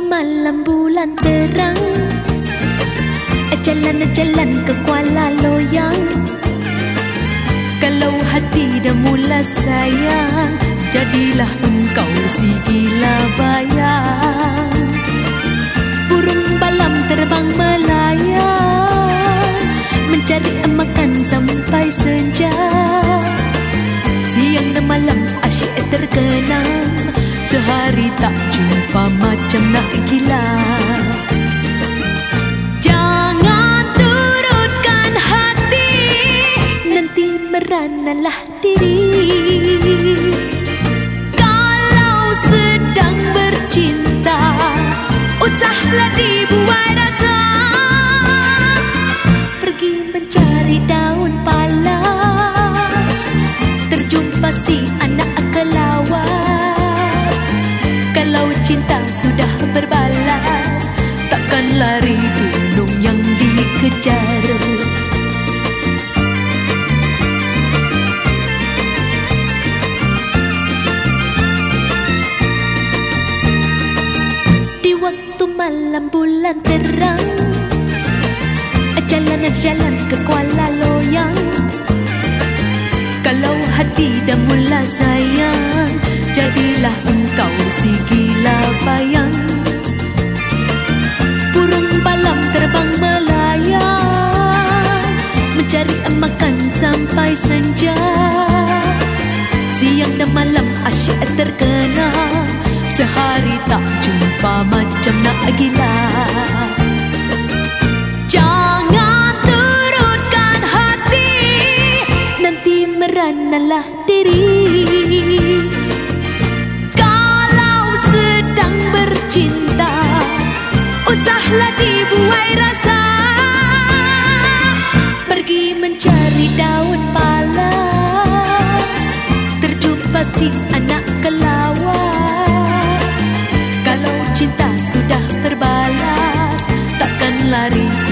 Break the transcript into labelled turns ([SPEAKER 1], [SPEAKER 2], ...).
[SPEAKER 1] malam bulan terang, jalan-jalan ke Kuala Loyang. Kalau hati dah mula sayang, jadilah engkau si gila bayang. Burung balam terbang melayang, mencari makan sampai senja. Siang dan malam asyik terkenang, sehari tak jumpa macam nak gila. Jangan turutkan hati, nanti meranalah diri. Kalau sedang bercinta, usahlah dibuai rasa. Pergi mencari daun palas, terjumpa si anak kelawar. Kalau cinta sudah berbalas, takkan lari gunung yang dikejar. Di waktu malam bulan terang, jalan-jalan ke Kuala Loyang. Kalau hati dah mula sayang, jadilah engkau si gila bayang. Burung balam terbang melayang, mencari makan sampai senja. Siang dan malam asyik terkenang, sehari tak jumpa macam nak gila. Jangan turutkan hati, nanti meranalah diri. Kalau sedang bercinta, usahlah dibuai rasa. Pergi mencari daun palas, terjumpa si anak kelawar. Kalau cinta sudah berbalas, takkan lari